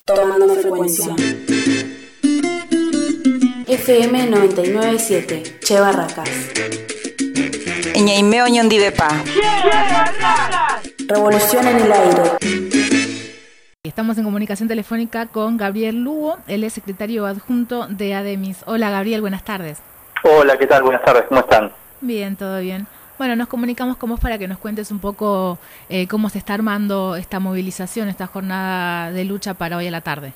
Tomando frecuencia. FM 99.7, Che Barracas. Ñaimeo Ñondivepa. Revolución en el aire. Estamos en comunicación telefónica con Gabriel Lugo, él es secretario adjunto de ADEMIS. Hola Gabriel, buenas tardes. Hola, ¿qué tal? Buenas tardes, ¿cómo están? Bien, todo bien. Bueno, nos comunicamos con vos para que nos cuentes un poco cómo se está armando esta movilización, esta jornada de lucha para hoy a la tarde.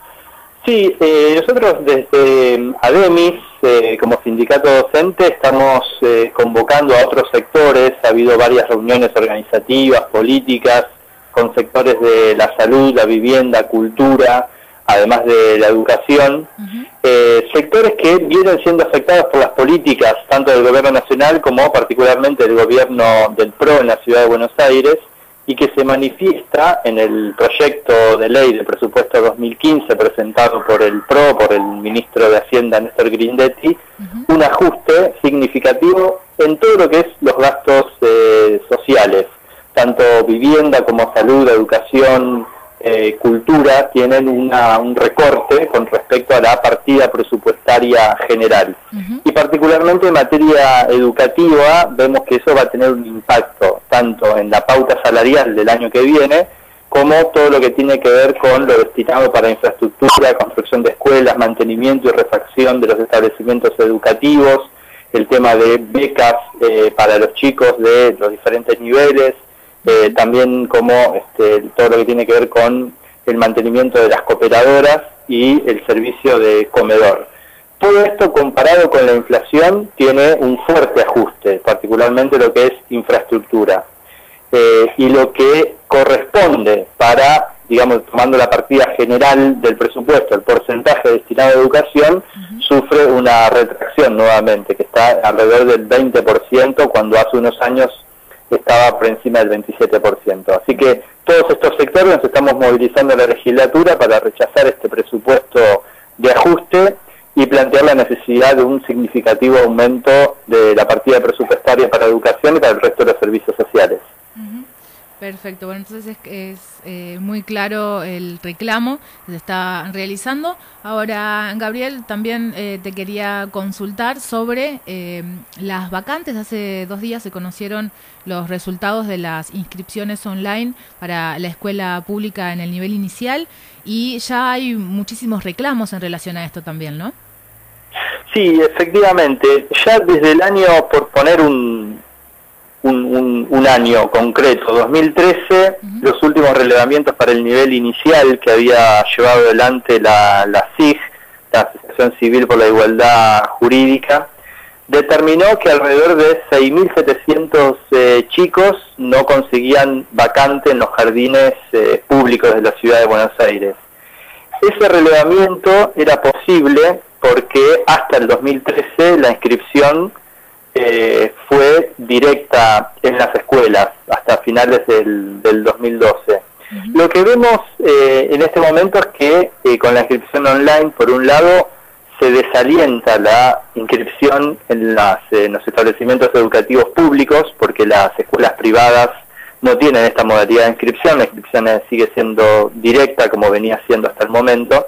Sí, nosotros desde ADEMIS, como sindicato docente, estamos convocando a otros sectores. Ha habido varias reuniones organizativas, políticas, con sectores de la salud, la vivienda, cultura, además de la educación, sectores que vienen siendo afectados por las políticas, tanto del gobierno nacional como particularmente del gobierno del PRO en la ciudad de Buenos Aires, y que se manifiesta en el proyecto de ley de presupuesto 2015 presentado por el PRO, por el ministro de Hacienda Néstor Grindetti, un ajuste significativo en todo lo que es los gastos sociales, tanto vivienda como salud, educación, cultura, tienen un recorte con respecto a la partida presupuestaria general. Y particularmente en materia educativa vemos que eso va a tener un impacto tanto en la pauta salarial del año que viene, como todo lo que tiene que ver con lo destinado para infraestructura, construcción de escuelas, mantenimiento y refacción de los establecimientos educativos, el tema de becas para los chicos de los diferentes niveles, también como todo lo que tiene que ver con el mantenimiento de las cooperadoras y el servicio de comedor. Todo esto comparado con la inflación tiene un fuerte ajuste, particularmente lo que es infraestructura. Y lo que corresponde para, digamos, tomando la partida general del presupuesto, el porcentaje destinado a educación, sufre una retracción nuevamente, que está alrededor del 20%, cuando hace unos años estaba por encima del 27%. Así que todos estos sectores nos estamos movilizando en la legislatura para rechazar este presupuesto de ajuste y plantear la necesidad de un significativo aumento de la partida presupuestaria para educación y para el resto de los servicios sociales. Perfecto, bueno, entonces es muy claro el reclamo que se está realizando. Ahora, Gabriel, también te quería consultar sobre las vacantes. Hace 2 días se conocieron los resultados de las inscripciones online para la escuela pública en el nivel inicial y ya hay muchísimos reclamos en relación a esto también, ¿no? Sí, efectivamente. Ya desde el año, por poner un año concreto, 2013, los últimos relevamientos para el nivel inicial que había llevado adelante la SIG, la Asociación Civil por la Igualdad Jurídica, determinó que alrededor de 6.700 chicos no conseguían vacante en los jardines públicos de la ciudad de Buenos Aires. Ese relevamiento era posible porque hasta el 2013 la inscripción fue directa en las escuelas hasta finales del 2012. Lo que vemos en este momento es que con la inscripción online, por un lado, se desalienta la inscripción en los establecimientos educativos públicos, porque las escuelas privadas no tienen esta modalidad de inscripción. La inscripción sigue siendo directa como venía siendo hasta el momento.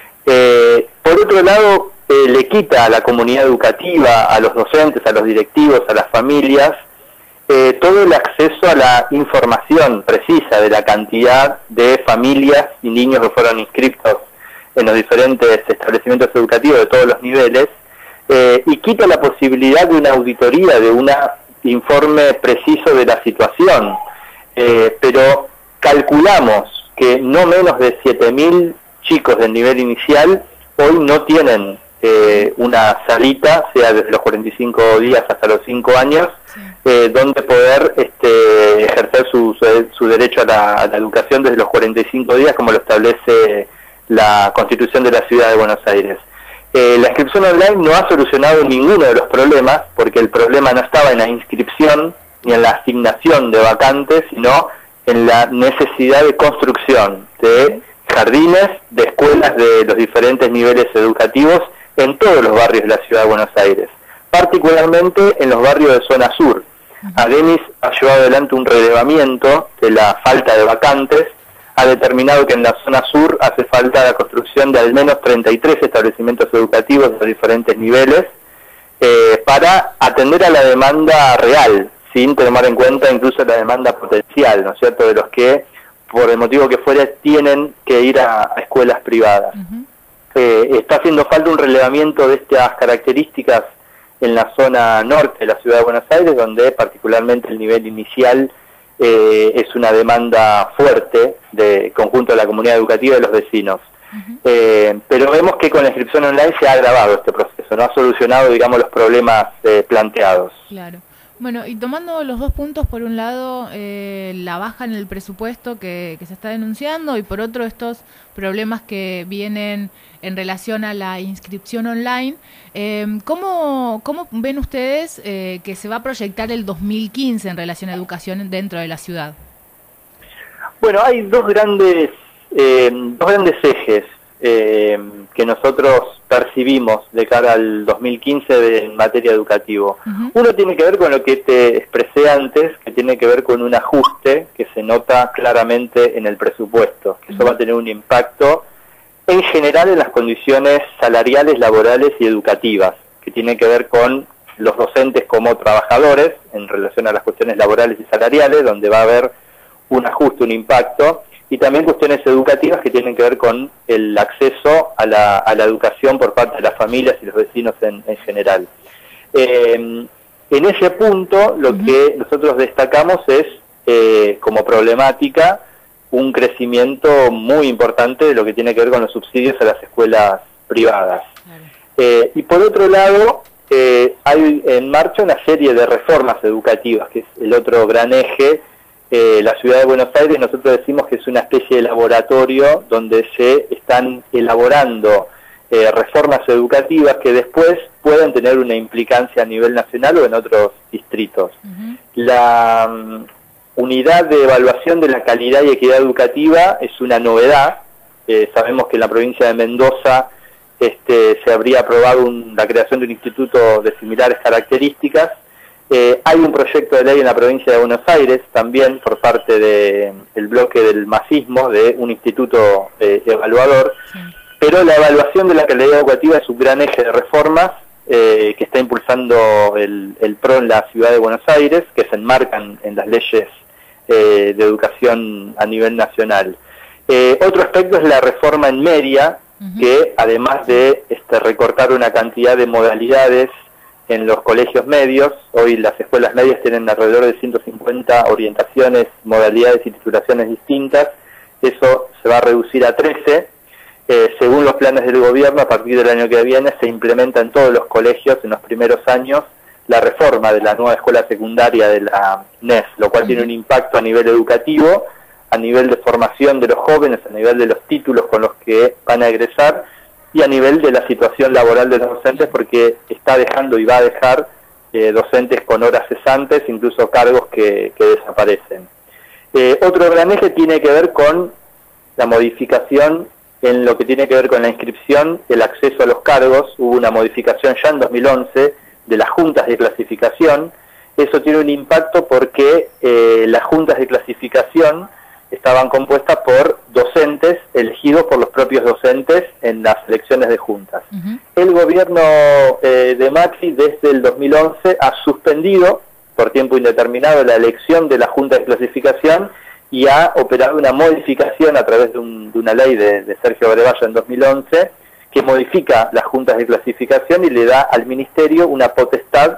Por otro lado, le quita a la comunidad educativa, a los docentes, a los directivos, a las familias, todo el acceso a la información precisa de la cantidad de familias y niños que fueron inscritos en los diferentes establecimientos educativos de todos los niveles, y quita la posibilidad de una auditoría, de un informe preciso de la situación. Pero calculamos que no menos de 7.000 chicos del nivel inicial hoy no tienen una salita, sea desde los 45 días hasta los 5 años, donde poder ejercer su derecho a la educación desde los 45 días, como lo establece la Constitución de la Ciudad de Buenos Aires. La inscripción online no ha solucionado ninguno de los problemas, porque el problema no estaba en la inscripción ni en la asignación de vacantes, sino en la necesidad de construcción de jardines, de escuelas de los diferentes niveles educativos en todos los barrios de la Ciudad de Buenos Aires, particularmente en los barrios de zona sur. ADEMIS ha llevado adelante un relevamiento de la falta de vacantes ha determinado que en la zona sur hace falta la construcción de al menos 33 establecimientos educativos de diferentes niveles para atender a la demanda real, sin tomar en cuenta incluso la demanda potencial, ¿no es cierto?, de los que, por el motivo que fuera, tienen que ir a escuelas privadas. Está haciendo falta un relevamiento de estas características en la zona norte de la ciudad de Buenos Aires, donde particularmente el nivel inicial es una demanda fuerte de conjunto de la comunidad educativa y de los vecinos. Pero vemos que con la inscripción online se ha agravado este proceso, no ha solucionado, digamos, los problemas planteados. Claro. Bueno, y tomando los dos puntos, por un lado, la baja en el presupuesto que se está denunciando, y por otro, estos problemas que vienen en relación a la inscripción online, ¿cómo ven ustedes que se va a proyectar el 2015 en relación a educación dentro de la ciudad? Bueno, hay dos grandes ejes que nosotros percibimos de cara al 2015 en materia educativa. Uno tiene que ver con lo que te expresé antes, que tiene que ver con un ajuste que se nota claramente en el presupuesto, que eso va a tener un impacto en general en las condiciones salariales, laborales y educativas, que tiene que ver con los docentes como trabajadores en relación a las cuestiones laborales y salariales, donde va a haber un ajuste, un impacto, y también cuestiones educativas que tienen que ver con el acceso a la educación por parte de las familias y los vecinos en general. En ese punto, lo que nosotros destacamos es, como problemática, un crecimiento muy importante de lo que tiene que ver con los subsidios a las escuelas privadas. Y por otro lado, hay en marcha una serie de reformas educativas, que es el otro gran eje. La ciudad de Buenos Aires, nosotros decimos que es una especie de laboratorio donde se están elaborando reformas educativas que después pueden tener una implicancia a nivel nacional o en otros distritos. La unidad de evaluación de la calidad y equidad educativa es una novedad. Sabemos que en la provincia de Mendoza se habría aprobado la creación de un instituto de similares características. Hay un proyecto de ley en la provincia de Buenos Aires, también por parte del bloque del masismo, de un instituto evaluador, pero la evaluación de la calidad educativa es un gran eje de reformas que está impulsando el PRO en la ciudad de Buenos Aires, que se enmarcan en las leyes de educación a nivel nacional. Otro aspecto es la reforma en media, que además de recortar una cantidad de modalidades en los colegios medios, hoy las escuelas medias tienen alrededor de 150 orientaciones, modalidades y titulaciones distintas, eso se va a reducir a 13. Según los planes del gobierno, a partir del año que viene se implementa en todos los colegios en los primeros años la reforma de la nueva escuela secundaria de la NES, lo cual tiene un impacto a nivel educativo, a nivel de formación de los jóvenes, a nivel de los títulos con los que van a egresar, y a nivel de la situación laboral de los docentes, porque está dejando y va a dejar docentes con horas cesantes, incluso cargos que desaparecen. Otro gran eje tiene que ver con la modificación en lo que tiene que ver con la inscripción, el acceso a los cargos. Hubo una modificación ya en 2011 de las juntas de clasificación. Eso tiene un impacto porque las juntas de clasificación estaban compuestas por docentes elegidos por los propios docentes en las elecciones de juntas. El gobierno de Macri desde el 2011 ha suspendido por tiempo indeterminado la elección de la junta de clasificación y ha operado una modificación a través de una ley de Sergio Grevalla en 2011 que modifica las juntas de clasificación y le da al ministerio una potestad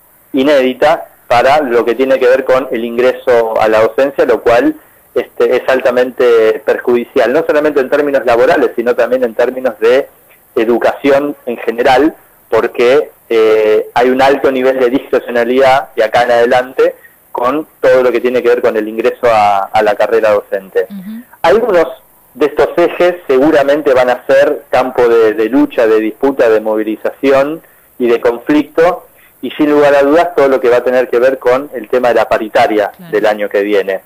inédita para lo que tiene que ver con el ingreso a la docencia, lo cual es altamente perjudicial, no solamente en términos laborales, sino también en términos de educación en general, porque hay un alto nivel de discrecionalidad de acá en adelante con todo lo que tiene que ver con el ingreso a la carrera docente. Algunos de estos ejes seguramente van a ser campo de lucha, de disputa, de movilización y de conflicto, y sin lugar a dudas todo lo que va a tener que ver con el tema de la paritaria del año que viene.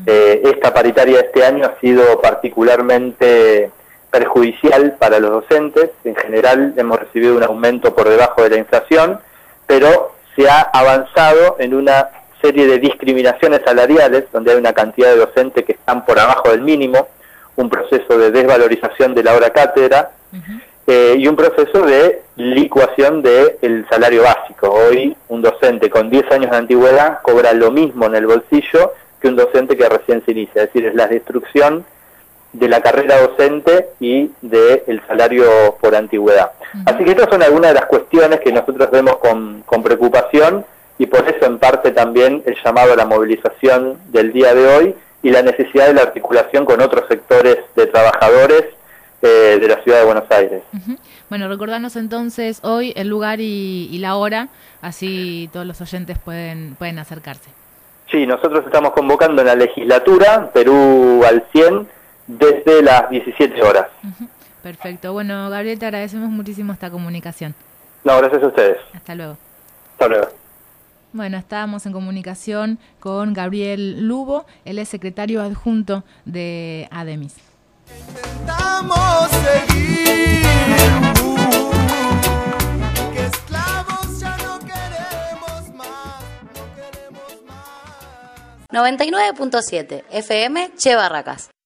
Esta paritaria de este año ha sido particularmente perjudicial para los docentes. En general hemos recibido un aumento por debajo de la inflación, pero se ha avanzado en una serie de discriminaciones salariales, donde hay una cantidad de docentes que están por abajo del mínimo, un proceso de desvalorización de la hora cátedra y un proceso de licuación del salario básico. Hoy un docente con 10 años de antigüedad cobra lo mismo en el bolsillo que un docente que recién se inicia, es decir, es la destrucción de la carrera docente y del salario por antigüedad. Así que estas son algunas de las cuestiones que nosotros vemos con preocupación, y por eso en parte también el llamado a la movilización del día de hoy y la necesidad de la articulación con otros sectores de trabajadores de la ciudad de Buenos Aires. Bueno, recordanos entonces hoy el lugar y la hora, así todos los oyentes pueden acercarse. Sí, nosotros estamos convocando en la legislatura Perú al 100 desde las 17 horas. Perfecto. Bueno, Gabriel, te agradecemos muchísimo esta comunicación. No, gracias a ustedes. Hasta luego. Hasta luego. Bueno, estábamos en comunicación con Gabriel Lubo, él es secretario adjunto de ADEMIS. Intentamos seguir, que esclavos ya no queremos más, no queremos más. 99.7 FM Che Barracas.